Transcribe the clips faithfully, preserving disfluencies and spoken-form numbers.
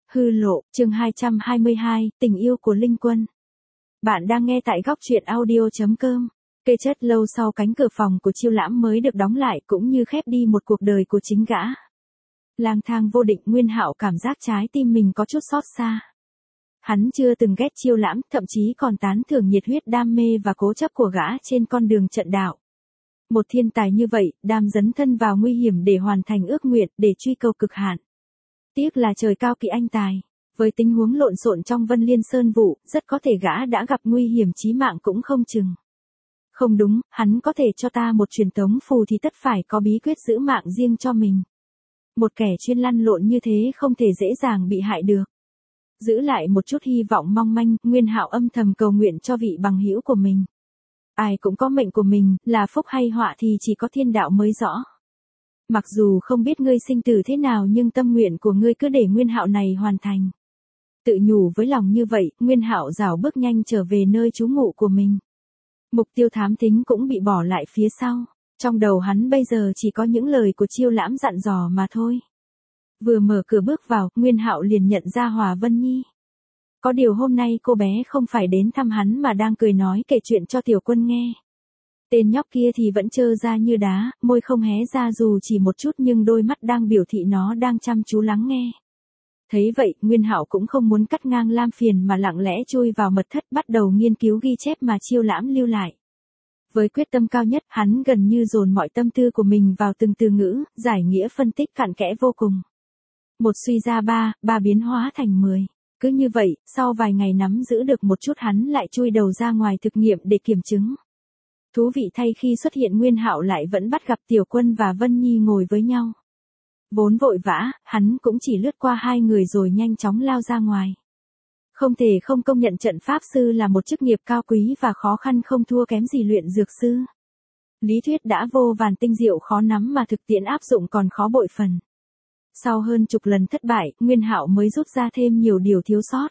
Hư lộ, chương hai trăm hai mươi hai, tình yêu của Linh Quân. Bạn đang nghe tại góc truyện audio.com. Kê chất lâu sau cánh cửa phòng của Chiêu Lãm mới được đóng lại cũng như khép đi một cuộc đời của chính gã. Lang thang vô định, Nguyên Hạo cảm giác trái tim mình có chút xót xa. Hắn chưa từng ghét Chiêu Lãm, thậm chí còn tán thưởng nhiệt huyết đam mê và cố chấp của gã trên con đường trận đạo. Một thiên tài như vậy, đam dấn thân vào nguy hiểm để hoàn thành ước nguyện, để truy cầu cực hạn. Tiếc là trời cao kỵ anh tài. Với tình huống lộn xộn trong Vân Liên Sơn vụ, rất có thể gã đã gặp nguy hiểm chí mạng cũng không chừng. Không đúng, hắn có thể cho ta một truyền tống phù thì tất phải có bí quyết giữ mạng riêng cho mình. Một kẻ chuyên lăn lộn như thế không thể dễ dàng bị hại được. Giữ lại một chút hy vọng mong manh, Nguyên Hạo âm thầm cầu nguyện cho vị bằng hữu của mình. Ai cũng có mệnh của mình, là phúc hay họa thì chỉ có thiên đạo mới rõ. Mặc dù không biết ngươi sinh tử thế nào nhưng tâm nguyện của ngươi cứ để Nguyên Hạo này hoàn thành. Tự nhủ với lòng như vậy, Nguyên Hạo rảo bước nhanh trở về nơi trú ngụ của mình. Mục tiêu thám thính cũng bị bỏ lại phía sau. Trong đầu hắn bây giờ chỉ có những lời của Chiêu Lãm dặn dò mà thôi. Vừa mở cửa bước vào, Nguyên Hạo liền nhận ra Hòa Vân Nhi. Có điều hôm nay cô bé không phải đến thăm hắn mà đang cười nói kể chuyện cho Tiểu Quân nghe. Tên nhóc kia thì vẫn trơ ra như đá, môi không hé ra dù chỉ một chút nhưng đôi mắt đang biểu thị nó đang chăm chú lắng nghe. Thấy vậy, Nguyên Hạo cũng không muốn cắt ngang lam phiền mà lặng lẽ chui vào mật thất bắt đầu nghiên cứu ghi chép mà Chiêu Lãm lưu lại. Với quyết tâm cao nhất, hắn gần như dồn mọi tâm tư của mình vào từng từ ngữ, giải nghĩa phân tích cặn kẽ vô cùng. Một suy ra ba, ba biến hóa thành mười. Cứ như vậy, sau vài ngày nắm giữ được một chút hắn lại chui đầu ra ngoài thực nghiệm để kiểm chứng. Thú vị thay khi xuất hiện Nguyên Hạo lại vẫn bắt gặp Tiểu Quân và Vân Nhi ngồi với nhau. Vốn vội vã, hắn cũng chỉ lướt qua hai người rồi nhanh chóng lao ra ngoài. Không thể không công nhận trận pháp sư là một chức nghiệp cao quý và khó khăn không thua kém gì luyện dược sư. Lý thuyết đã vô vàn tinh diệu khó nắm mà thực tiễn áp dụng còn khó bội phần. Sau hơn chục lần thất bại, Nguyên Hạo mới rút ra thêm nhiều điều thiếu sót.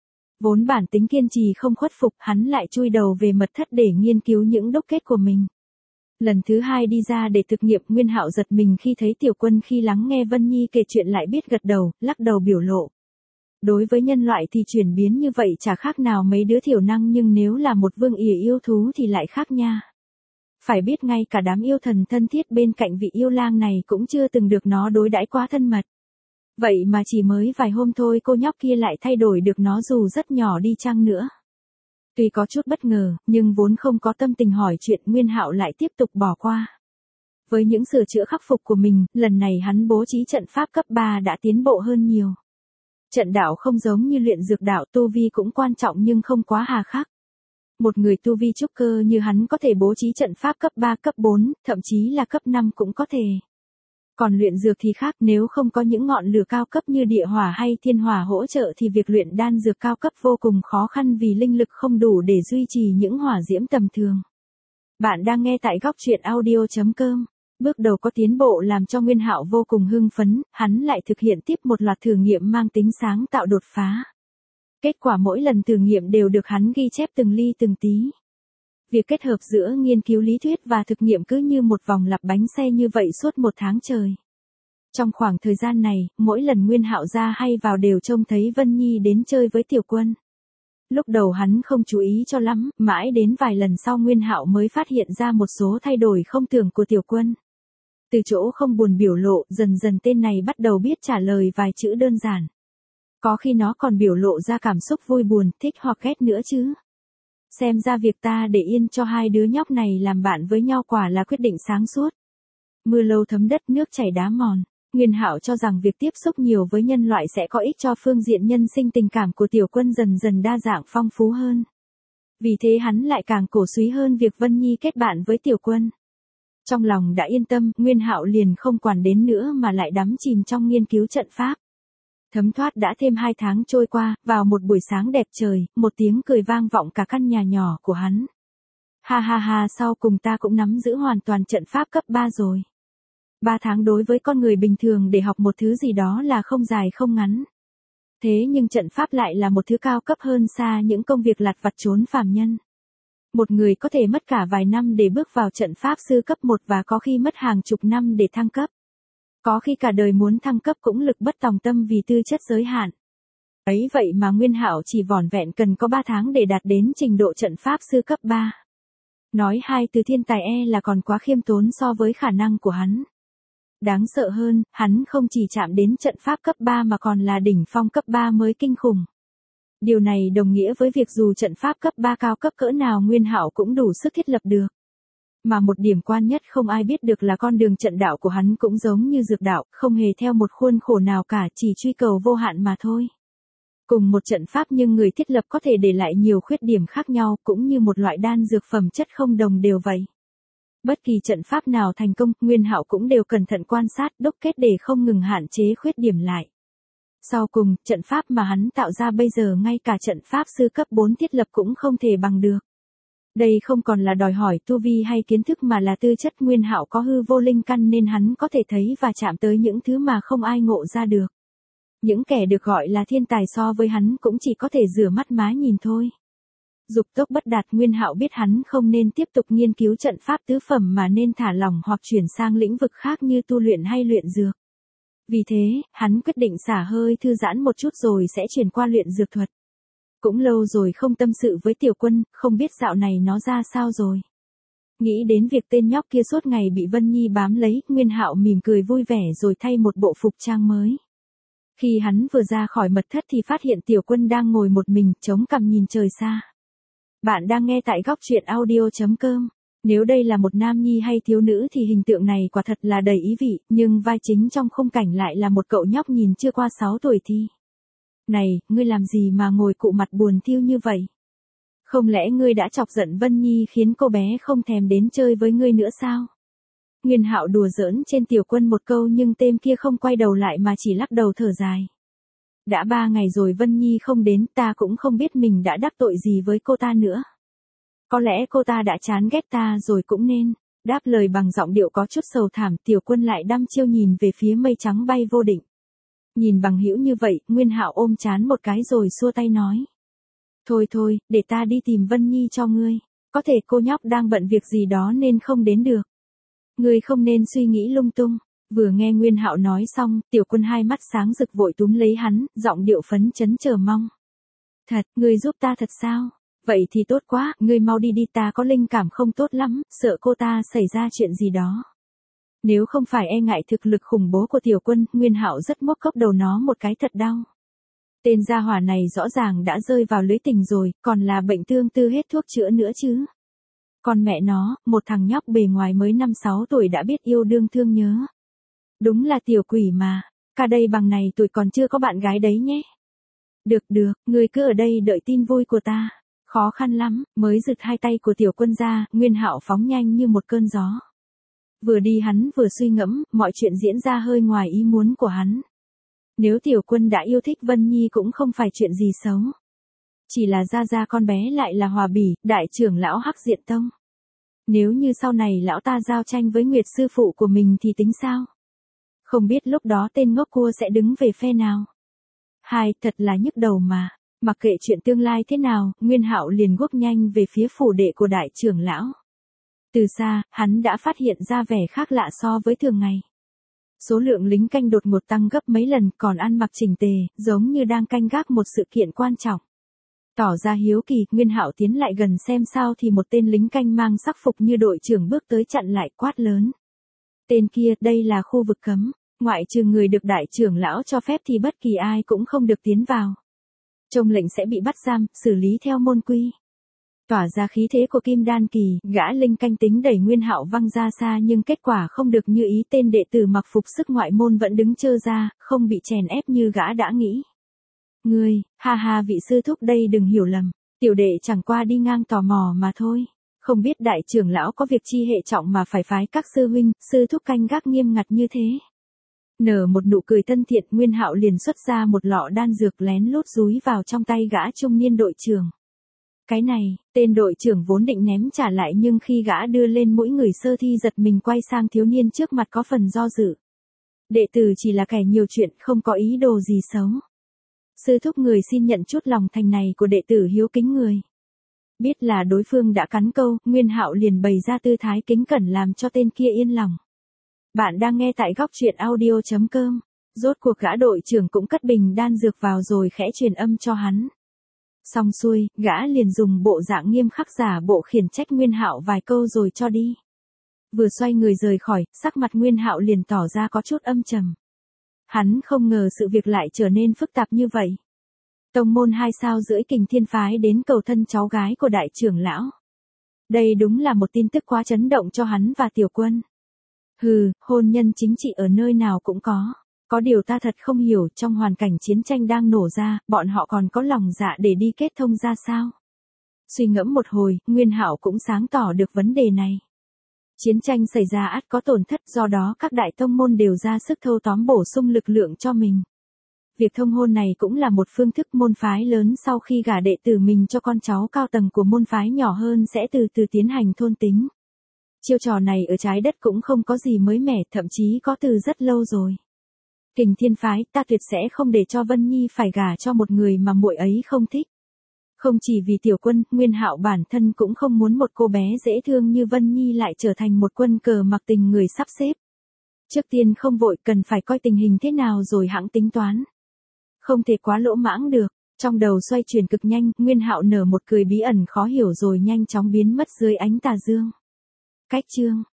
Vốn bản tính kiên trì không khuất phục, hắn lại chui đầu về mật thất để nghiên cứu những đúc kết của mình. Lần thứ hai đi ra để thực nghiệm, Nguyên Hạo giật mình khi thấy Tiểu Quân khi lắng nghe Vân Nhi kể chuyện lại biết gật đầu, lắc đầu biểu lộ. Đối với nhân loại thì chuyển biến như vậy chả khác nào mấy đứa thiểu năng nhưng nếu là một vương ỉa yêu thú thì lại khác nha. Phải biết ngay cả đám yêu thần thân thiết bên cạnh vị yêu lang này cũng chưa từng được nó đối đãi quá thân mật. Vậy mà chỉ mới vài hôm thôi cô nhóc kia lại thay đổi được nó dù rất nhỏ đi chăng nữa. Tuy có chút bất ngờ, nhưng vốn không có tâm tình hỏi chuyện, Nguyên Hạo lại tiếp tục bỏ qua. Với những sửa chữa khắc phục của mình, lần này hắn bố trí trận pháp cấp ba đã tiến bộ hơn nhiều. Trận đạo không giống như luyện dược đạo, tu vi cũng quan trọng nhưng không quá hà khắc. Một người tu vi trúc cơ như hắn có thể bố trí trận pháp cấp ba, cấp bốn, thậm chí là cấp năm cũng có thể. Còn luyện dược thì khác, nếu không có những ngọn lửa cao cấp như địa hỏa hay thiên hỏa hỗ trợ thì việc luyện đan dược cao cấp vô cùng khó khăn vì linh lực không đủ để duy trì những hỏa diễm tầm thường. Bạn đang nghe tại góc truyện audio.com. Bước đầu có tiến bộ làm cho Nguyên Hạo vô cùng hưng phấn, hắn lại thực hiện tiếp một loạt thử nghiệm mang tính sáng tạo đột phá. Kết quả mỗi lần thử nghiệm đều được hắn ghi chép từng ly từng tí. Việc kết hợp giữa nghiên cứu lý thuyết và thực nghiệm cứ như một vòng lặp bánh xe như vậy suốt một tháng trời. Trong khoảng thời gian này, mỗi lần Nguyên Hạo ra hay vào đều trông thấy Vân Nhi đến chơi với Tiểu Quân. Lúc đầu hắn không chú ý cho lắm, mãi đến vài lần sau Nguyên Hạo mới phát hiện ra một số thay đổi không tưởng của Tiểu Quân. Từ chỗ không buồn biểu lộ, dần dần tên này bắt đầu biết trả lời vài chữ đơn giản. Có khi nó còn biểu lộ ra cảm xúc vui buồn, thích hoặc ghét nữa chứ. Xem ra việc ta để yên cho hai đứa nhóc này làm bạn với nhau quả là quyết định sáng suốt. Mưa lâu thấm đất, nước chảy đá mòn. Nguyên Hạo cho rằng việc tiếp xúc nhiều với nhân loại sẽ có ích cho phương diện nhân sinh tình cảm của Tiểu Quân dần dần đa dạng phong phú hơn. Vì thế hắn lại càng cổ súy hơn việc Vân Nhi kết bạn với Tiểu Quân. Trong lòng đã yên tâm, Nguyên Hạo liền không quản đến nữa mà lại đắm chìm trong nghiên cứu trận pháp. Thấm thoát đã thêm hai tháng trôi qua, vào một buổi sáng đẹp trời, một tiếng cười vang vọng cả căn nhà nhỏ của hắn. Ha ha ha, sau cùng ta cũng nắm giữ hoàn toàn trận pháp cấp ba rồi. Ba tháng đối với con người bình thường để học một thứ gì đó là không dài không ngắn. Thế nhưng trận pháp lại là một thứ cao cấp hơn xa những công việc lặt vặt trốn phàm nhân. Một người có thể mất cả vài năm để bước vào trận pháp sư cấp một và có khi mất hàng chục năm để thăng cấp. Có khi cả đời muốn thăng cấp cũng lực bất tòng tâm vì tư chất giới hạn. Ấy vậy mà Nguyên Hạo chỉ vỏn vẹn cần có ba tháng để đạt đến trình độ trận pháp sư cấp ba. Nói hai từ thiên tài e là còn quá khiêm tốn so với khả năng của hắn. Đáng sợ hơn, hắn không chỉ chạm đến trận pháp cấp ba mà còn là đỉnh phong cấp ba mới kinh khủng. Điều này đồng nghĩa với việc dù trận pháp cấp ba cao cấp cỡ nào Nguyên Hạo cũng đủ sức thiết lập được. Mà một điểm quan nhất không ai biết được là con đường trận đạo của hắn cũng giống như dược đạo, không hề theo một khuôn khổ nào cả, chỉ truy cầu vô hạn mà thôi. Cùng một trận pháp nhưng người thiết lập có thể để lại nhiều khuyết điểm khác nhau, cũng như một loại đan dược phẩm chất không đồng đều vậy. Bất kỳ trận pháp nào thành công, Nguyên Hạo cũng đều cẩn thận quan sát, đúc kết để không ngừng hạn chế khuyết điểm lại. Sau cùng, trận pháp mà hắn tạo ra bây giờ ngay cả trận pháp sư cấp bốn thiết lập cũng không thể bằng được. Đây không còn là đòi hỏi tu vi hay kiến thức mà là tư chất. Nguyên Hạo có hư vô linh căn nên hắn có thể thấy và chạm tới những thứ mà không ai ngộ ra được. Những kẻ được gọi là thiên tài so với hắn cũng chỉ có thể rửa mắt má nhìn thôi. Dục tốc bất đạt, Nguyên Hạo biết hắn không nên tiếp tục nghiên cứu trận pháp tứ phẩm mà nên thả lỏng hoặc chuyển sang lĩnh vực khác như tu luyện hay luyện dược. Vì thế, hắn quyết định xả hơi thư giãn một chút rồi sẽ chuyển qua luyện dược thuật. Cũng lâu rồi không tâm sự với Tiểu Quân, không biết dạo này nó ra sao rồi. Nghĩ đến việc tên nhóc kia suốt ngày bị Vân Nhi bám lấy, Nguyên Hạo mỉm cười vui vẻ rồi thay một bộ phục trang mới. Khi hắn vừa ra khỏi mật thất thì phát hiện Tiểu Quân đang ngồi một mình, chống cằm nhìn trời xa. Bạn đang nghe tại góc truyện audio chấm com. Nếu đây là một nam nhi hay thiếu nữ thì hình tượng này quả thật là đầy ý vị, nhưng vai chính trong khung cảnh lại là một cậu nhóc nhìn chưa qua sáu tuổi thì. Này, ngươi làm gì mà ngồi cụ mặt buồn thiu như vậy? Không lẽ ngươi đã chọc giận Vân Nhi khiến cô bé không thèm đến chơi với ngươi nữa sao? Nguyên Hạo đùa giỡn trên Tiểu Quân một câu nhưng tên kia không quay đầu lại mà chỉ lắc đầu thở dài. Đã ba ngày rồi Vân Nhi không đến, ta cũng không biết mình đã đắc tội gì với cô ta nữa. Có lẽ cô ta đã chán ghét ta rồi cũng nên. Đáp lời bằng giọng điệu có chút sầu thảm, Tiểu Quân lại đăm chiêu nhìn về phía mây trắng bay vô định. Nhìn bằng hữu như vậy, Nguyên Hạo ôm chán một cái rồi xua tay nói. Thôi thôi, để ta đi tìm Vân Nhi cho ngươi. Có thể cô nhóc đang bận việc gì đó nên không đến được. Ngươi không nên suy nghĩ lung tung. Vừa nghe Nguyên Hạo nói xong, Tiểu Quân hai mắt sáng rực vội túm lấy hắn, giọng điệu phấn chấn chờ mong. Thật, ngươi giúp ta thật sao? Vậy thì tốt quá, ngươi mau đi đi, ta có linh cảm không tốt lắm, sợ cô ta xảy ra chuyện gì đó. Nếu không phải e ngại thực lực khủng bố của Tiểu Quân, Nguyên Hạo rất mốc cốc đầu nó một cái thật đau. Tên gia hỏa này rõ ràng đã rơi vào lưới tình rồi, còn là bệnh tương tư hết thuốc chữa nữa chứ. Còn mẹ nó, một thằng nhóc bề ngoài mới năm sáu tuổi đã biết yêu đương thương nhớ. Đúng là tiểu quỷ mà, ca đây bằng này tuổi còn chưa có bạn gái đấy nhé. Được được, ngươi cứ ở đây đợi tin vui của ta. Khó khăn lắm, mới giựt hai tay của Tiểu Quân ra, Nguyên Hạo phóng nhanh như một cơn gió. Vừa đi hắn vừa suy ngẫm, mọi chuyện diễn ra hơi ngoài ý muốn của hắn. Nếu Tiểu Quân đã yêu thích Vân Nhi cũng không phải chuyện gì xấu. Chỉ là ra ra con bé lại là Hòa Bỉ, đại trưởng lão Hắc Diện Tông. Nếu như sau này lão ta giao tranh với Nguyệt sư phụ của mình thì tính sao? Không biết lúc đó tên ngốc cua sẽ đứng về phe nào. Hai, thật là nhức đầu mà. Mặc kệ chuyện tương lai thế nào, Nguyên Hạo liền guốc nhanh về phía phủ đệ của đại trưởng lão. Từ xa, hắn đã phát hiện ra vẻ khác lạ so với thường ngày. Số lượng lính canh đột ngột tăng gấp mấy lần, còn ăn mặc chỉnh tề, giống như đang canh gác một sự kiện quan trọng. Tỏ ra hiếu kỳ, Nguyên Hạo tiến lại gần xem sao thì một tên lính canh mang sắc phục như đội trưởng bước tới chặn lại, quát lớn. Tên kia, đây là khu vực cấm, ngoại trừ người được đại trưởng lão cho phép thì bất kỳ ai cũng không được tiến vào. Trông lệnh sẽ bị bắt giam, xử lý theo môn quy. Tỏa ra khí thế của Kim Đan kỳ, gã linh canh tính đẩy Nguyên Hạo văng ra xa nhưng kết quả không được như ý, tên đệ tử mặc phục sức ngoại môn vẫn đứng trơ ra, không bị chèn ép như gã đã nghĩ. Ngươi, ha ha, vị sư thúc đây đừng hiểu lầm, tiểu đệ chẳng qua đi ngang tò mò mà thôi. Không biết đại trưởng lão có việc chi hệ trọng mà phải phái các sư huynh, sư thúc canh gác nghiêm ngặt như thế. Nở một nụ cười thân thiện, Nguyên Hạo liền xuất ra một lọ đan dược lén lút dúi vào trong tay gã trung niên đội trưởng. Cái này, tên đội trưởng vốn định ném trả lại nhưng khi gã đưa lên mũi người sơ thi giật mình quay sang thiếu niên trước mặt có phần do dự. Đệ tử chỉ là kẻ nhiều chuyện, không có ý đồ gì xấu. Sư thúc người xin nhận chút lòng thành này của đệ tử hiếu kính người. Biết là đối phương đã cắn câu, Nguyên Hạo liền bày ra tư thái kính cẩn làm cho tên kia yên lòng. Bạn đang nghe tại góc truyện audio chấm com. Rốt cuộc gã đội trưởng cũng cất bình đan dược vào rồi khẽ truyền âm cho hắn. Xong xuôi, gã liền dùng bộ dạng nghiêm khắc giả bộ khiển trách Nguyên Hạo vài câu rồi cho đi. Vừa xoay người rời khỏi, sắc mặt Nguyên Hạo liền tỏ ra có chút âm trầm. Hắn không ngờ sự việc lại trở nên phức tạp như vậy. Tông môn hai sao rưỡi Kình Thiên phái đến cầu thân cháu gái của đại trưởng lão. Đây đúng là một tin tức quá chấn động cho hắn và Tiểu Quân. Hừ, hôn nhân chính trị ở nơi nào cũng có. Có điều ta thật không hiểu, trong hoàn cảnh chiến tranh đang nổ ra, bọn họ còn có lòng dạ để đi kết thông ra sao? Suy ngẫm một hồi, Nguyên Hạo cũng sáng tỏ được vấn đề này. Chiến tranh xảy ra ắt có tổn thất, do đó các đại tông môn đều ra sức thâu tóm bổ sung lực lượng cho mình. Việc thông hôn này cũng là một phương thức môn phái lớn sau khi gả đệ tử mình cho con cháu cao tầng của môn phái nhỏ hơn sẽ từ từ tiến hành thôn tính. Chiêu trò này ở trái đất cũng không có gì mới mẻ, thậm chí có từ rất lâu rồi. Kình Thiên phái, ta tuyệt sẽ không để cho Vân Nhi phải gả cho một người mà muội ấy không thích. Không chỉ vì Tiểu Quân, Nguyên Hạo bản thân cũng không muốn một cô bé dễ thương như Vân Nhi lại trở thành một quân cờ mặc tình người sắp xếp. Trước tiên không vội, cần phải coi tình hình thế nào rồi hãng tính toán. Không thể quá lỗ mãng được. Trong đầu xoay chuyển cực nhanh, Nguyên Hạo nở một cười bí ẩn khó hiểu rồi nhanh chóng biến mất dưới ánh tà dương. Cách chương